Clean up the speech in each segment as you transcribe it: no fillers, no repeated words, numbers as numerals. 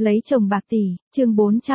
Lấy chồng bạc tỷ, chương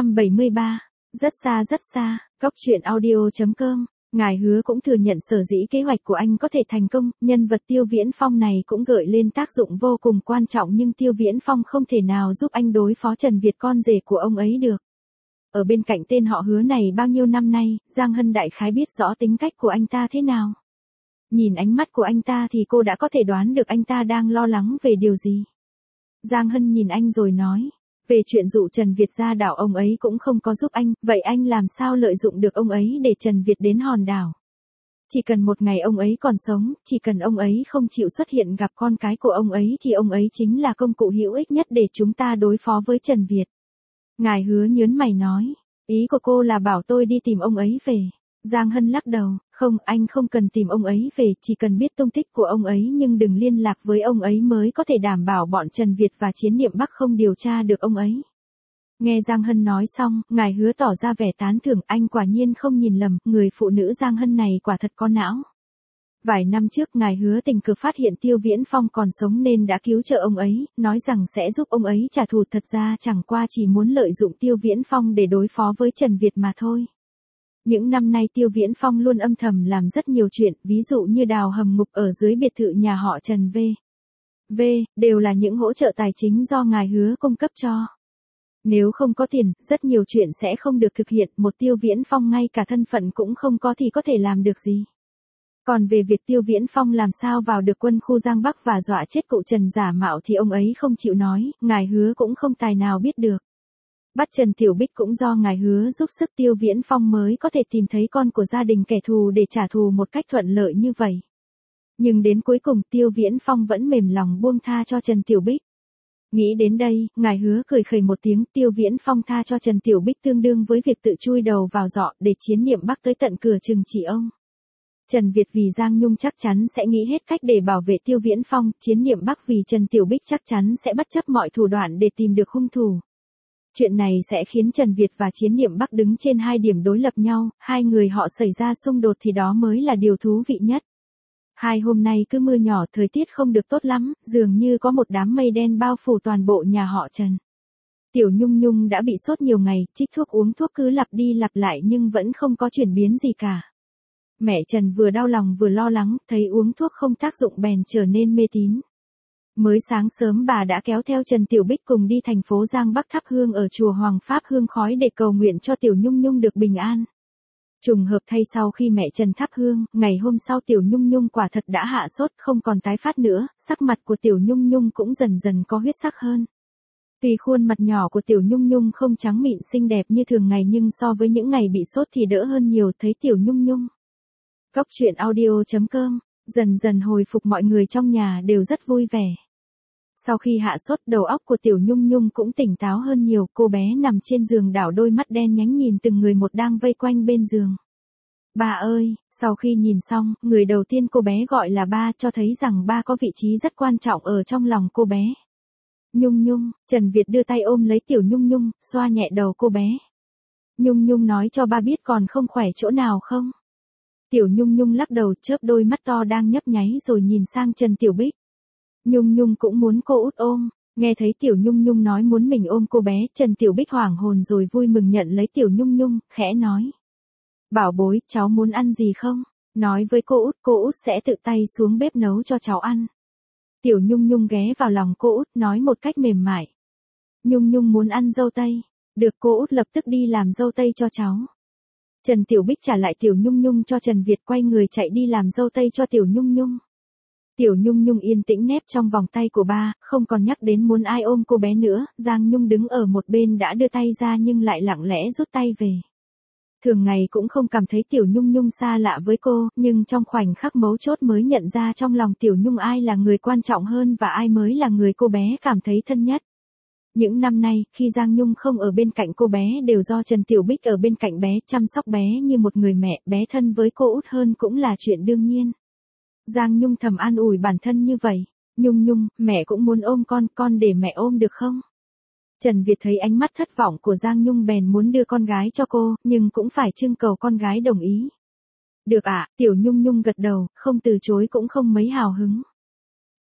473. Rất xa, Cóc truyện audio.com. Ngài Hứa cũng thừa nhận sở dĩ kế hoạch của anh có thể thành công, nhân vật Tiêu Viễn Phong này cũng gợi lên tác dụng vô cùng quan trọng, nhưng Tiêu Viễn Phong không thể nào giúp anh đối phó Trần Việt, con rể của ông ấy được. Ở bên cạnh tên họ Hứa này bao nhiêu năm nay, Giang Hân đại khái biết rõ tính cách của anh ta thế nào. Nhìn ánh mắt của anh ta thì cô đã có thể đoán được anh ta đang lo lắng về điều gì. Giang Hân nhìn anh rồi nói, về chuyện dụ Trần Việt ra đảo ông ấy cũng không có giúp anh, vậy anh làm sao lợi dụng được ông ấy để Trần Việt đến hòn đảo? Chỉ cần một ngày ông ấy còn sống, chỉ cần ông ấy không chịu xuất hiện gặp con cái của ông ấy thì ông ấy chính là công cụ hữu ích nhất để chúng ta đối phó với Trần Việt. Ngài Hứa nhớn mày nói, ý của cô là bảo tôi đi tìm ông ấy về. Giang Hân lắc đầu, không, anh không cần tìm ông ấy về, chỉ cần biết tung tích của ông ấy nhưng đừng liên lạc với ông ấy mới có thể đảm bảo bọn Trần Việt và Chiến Niệm Bắc không điều tra được ông ấy. Nghe Giang Hân nói xong, Ngài Hứa tỏ ra vẻ tán thưởng, anh quả nhiên không nhìn lầm, người phụ nữ Giang Hân này quả thật có não. Vài năm trước Ngài Hứa tình cờ phát hiện Tiêu Viễn Phong còn sống nên đã cứu trợ ông ấy, nói rằng sẽ giúp ông ấy trả thù, thật ra chẳng qua chỉ muốn lợi dụng Tiêu Viễn Phong để đối phó với Trần Việt mà thôi. Những năm nay Tiêu Viễn Phong luôn âm thầm làm rất nhiều chuyện, ví dụ như đào hầm ngục ở dưới biệt thự nhà họ Trần V, đều là những hỗ trợ tài chính do Ngài Hứa cung cấp cho. Nếu không có tiền, rất nhiều chuyện sẽ không được thực hiện, một Tiêu Viễn Phong ngay cả thân phận cũng không có thì có thể làm được gì. Còn về việc Tiêu Viễn Phong làm sao vào được quân khu Giang Bắc và dọa chết cụ Trần giả mạo thì ông ấy không chịu nói, Ngài Hứa cũng không tài nào biết được. Bắt Trần Tiểu Bích cũng do Ngài Hứa giúp sức Tiêu Viễn Phong mới có thể tìm thấy con của gia đình kẻ thù để trả thù một cách thuận lợi như vậy. Nhưng đến cuối cùng Tiêu Viễn Phong vẫn mềm lòng buông tha cho Trần Tiểu Bích. Nghĩ đến đây, Ngài Hứa cười khẩy một tiếng, Tiêu Viễn Phong tha cho Trần Tiểu Bích tương đương với việc tự chui đầu vào giọ để Chiến Niệm Bắc tới tận cửa trừng trị ông. Trần Việt vì Giang Nhung chắc chắn sẽ nghĩ hết cách để bảo vệ Tiêu Viễn Phong, Chiến Niệm Bắc vì Trần Tiểu Bích chắc chắn sẽ bất chấp mọi thủ đoạn để tìm được hung thủ. Chuyện này sẽ khiến Trần Việt và Chiến Niệm Bắc đứng trên hai điểm đối lập nhau, hai người họ xảy ra xung đột thì đó mới là điều thú vị nhất. Hai hôm nay cứ mưa nhỏ, thời tiết không được tốt lắm, dường như có một đám mây đen bao phủ toàn bộ nhà họ Trần. Tiểu Nhung Nhung đã bị sốt nhiều ngày, trích thuốc uống thuốc cứ lặp đi lặp lại nhưng vẫn không có chuyển biến gì cả. Mẹ Trần vừa đau lòng vừa lo lắng, thấy uống thuốc không tác dụng bèn trở nên mê tín. Mới sáng sớm bà đã kéo theo Trần Tiểu Bích cùng đi thành phố Giang Bắc thắp hương ở chùa Hoàng Pháp Hương Khói để cầu nguyện cho Tiểu Nhung Nhung được bình an. Trùng hợp thay sau khi mẹ Trần thắp hương, ngày hôm sau Tiểu Nhung Nhung quả thật đã hạ sốt, không còn tái phát nữa, sắc mặt của Tiểu Nhung Nhung cũng dần dần có huyết sắc hơn. Tuy khuôn mặt nhỏ của Tiểu Nhung Nhung không trắng mịn xinh đẹp như thường ngày nhưng so với những ngày bị sốt thì đỡ hơn nhiều, thấy Tiểu Nhung Nhung. Cóc truyện audio.com, dần dần hồi phục, mọi người trong nhà đều rất vui vẻ. Sau khi hạ sốt, đầu óc của Tiểu Nhung Nhung cũng tỉnh táo hơn nhiều, cô bé nằm trên giường đảo đôi mắt đen nhánh nhìn từng người một đang vây quanh bên giường. Ba ơi, sau khi nhìn xong, người đầu tiên cô bé gọi là ba, cho thấy rằng ba có vị trí rất quan trọng ở trong lòng cô bé. Nhung Nhung, Trần Việt đưa tay ôm lấy Tiểu Nhung Nhung, xoa nhẹ đầu cô bé. Nhung Nhung nói cho ba biết còn không khỏe chỗ nào không? Tiểu Nhung Nhung lắc đầu, chớp đôi mắt to đang nhấp nháy rồi nhìn sang Trần Tiểu Bích. Nhung Nhung cũng muốn cô út ôm, nghe thấy Tiểu Nhung Nhung nói muốn mình ôm cô bé, Trần Tiểu Bích hoảng hồn rồi vui mừng nhận lấy Tiểu Nhung Nhung, khẽ nói. Bảo bối, cháu muốn ăn gì không? Nói với cô út sẽ tự tay xuống bếp nấu cho cháu ăn. Tiểu Nhung Nhung ghé vào lòng cô út nói một cách mềm mại. Nhung Nhung muốn ăn dâu tây, được, cô út lập tức đi làm dâu tây cho cháu. Trần Tiểu Bích trả lại Tiểu Nhung Nhung cho Trần Việt, quay người chạy đi làm dâu tây cho Tiểu Nhung Nhung. Tiểu Nhung Nhung yên tĩnh nép trong vòng tay của ba, không còn nhắc đến muốn ai ôm cô bé nữa, Giang Nhung đứng ở một bên đã đưa tay ra nhưng lại lặng lẽ rút tay về. Thường ngày cũng không cảm thấy Tiểu Nhung Nhung xa lạ với cô, nhưng trong khoảnh khắc mấu chốt mới nhận ra trong lòng Tiểu Nhung ai là người quan trọng hơn và ai mới là người cô bé cảm thấy thân nhất. Những năm nay, khi Giang Nhung không ở bên cạnh cô bé đều do Trần Tiểu Bích ở bên cạnh bé, chăm sóc bé như một người mẹ, bé thân với cô út hơn cũng là chuyện đương nhiên. Giang Nhung thầm an ủi bản thân như vậy. Nhung Nhung, mẹ cũng muốn ôm con để mẹ ôm được không? Trần Việt thấy ánh mắt thất vọng của Giang Nhung bèn muốn đưa con gái cho cô, nhưng cũng phải trưng cầu con gái đồng ý. Được ạ, Tiểu Nhung Nhung gật đầu, không từ chối cũng không mấy hào hứng.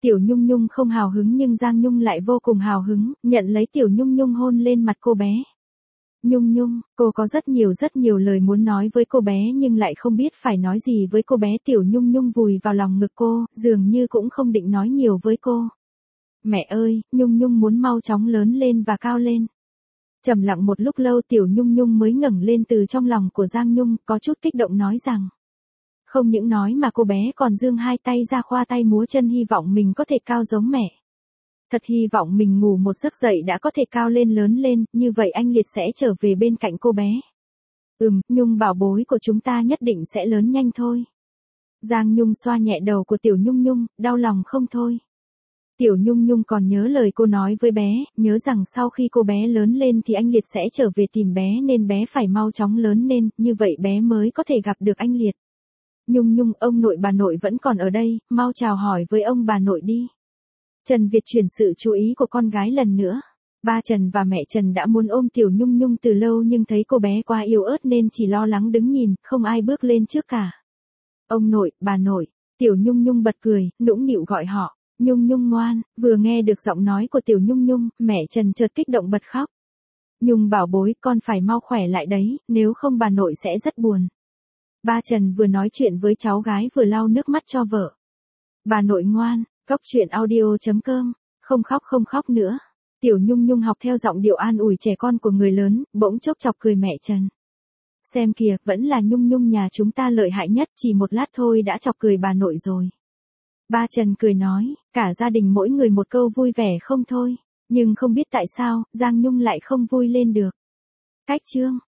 Tiểu Nhung Nhung không hào hứng nhưng Giang Nhung lại vô cùng hào hứng, nhận lấy Tiểu Nhung Nhung hôn lên mặt cô bé. Nhung Nhung, cô có rất nhiều lời muốn nói với cô bé nhưng lại không biết phải nói gì với cô bé. Tiểu Nhung Nhung vùi vào lòng ngực cô, dường như cũng không định nói nhiều với cô. Mẹ ơi, Nhung Nhung muốn mau chóng lớn lên và cao lên. Trầm lặng một lúc lâu Tiểu Nhung Nhung mới ngẩng lên từ trong lòng của Giang Nhung, có chút kích động nói rằng. Không những nói mà cô bé còn giương hai tay ra khoa tay múa chân hy vọng mình có thể cao giống mẹ. Thật hy vọng mình ngủ một giấc dậy đã có thể cao lên lớn lên, như vậy anh Liệt sẽ trở về bên cạnh cô bé. Nhung bảo bối của chúng ta nhất định sẽ lớn nhanh thôi. Giang Nhung xoa nhẹ đầu của Tiểu Nhung Nhung, đau lòng không thôi. Tiểu Nhung Nhung còn nhớ lời cô nói với bé, nhớ rằng sau khi cô bé lớn lên thì anh Liệt sẽ trở về tìm bé nên bé phải mau chóng lớn lên, như vậy bé mới có thể gặp được anh Liệt. Nhung Nhung, ông nội bà nội vẫn còn ở đây, mau chào hỏi với ông bà nội đi. Trần Việt chuyển sự chú ý của con gái lần nữa. Ba Trần và mẹ Trần đã muốn ôm Tiểu Nhung Nhung từ lâu nhưng thấy cô bé quá yếu ớt nên chỉ lo lắng đứng nhìn, không ai bước lên trước cả. Ông nội, bà nội, Tiểu Nhung Nhung bật cười, nũng nịu gọi họ. Nhung Nhung ngoan, vừa nghe được giọng nói của Tiểu Nhung Nhung, mẹ Trần chợt kích động bật khóc. Nhung bảo bối, con phải mau khỏe lại đấy, nếu không bà nội sẽ rất buồn. Ba Trần vừa nói chuyện với cháu gái vừa lau nước mắt cho vợ. Bà nội ngoan, Coctruyện.audio.com, không khóc nữa. Tiểu Nhung Nhung học theo giọng điệu an ủi trẻ con của người lớn, bỗng chốc chọc cười mẹ Trần. Xem kìa, vẫn là Nhung Nhung nhà chúng ta lợi hại nhất, chỉ một lát thôi đã chọc cười bà nội rồi. Ba Trần cười nói, cả gia đình mỗi người một câu vui vẻ không thôi, nhưng không biết tại sao, Giang Nhung lại không vui lên được. Cách chương.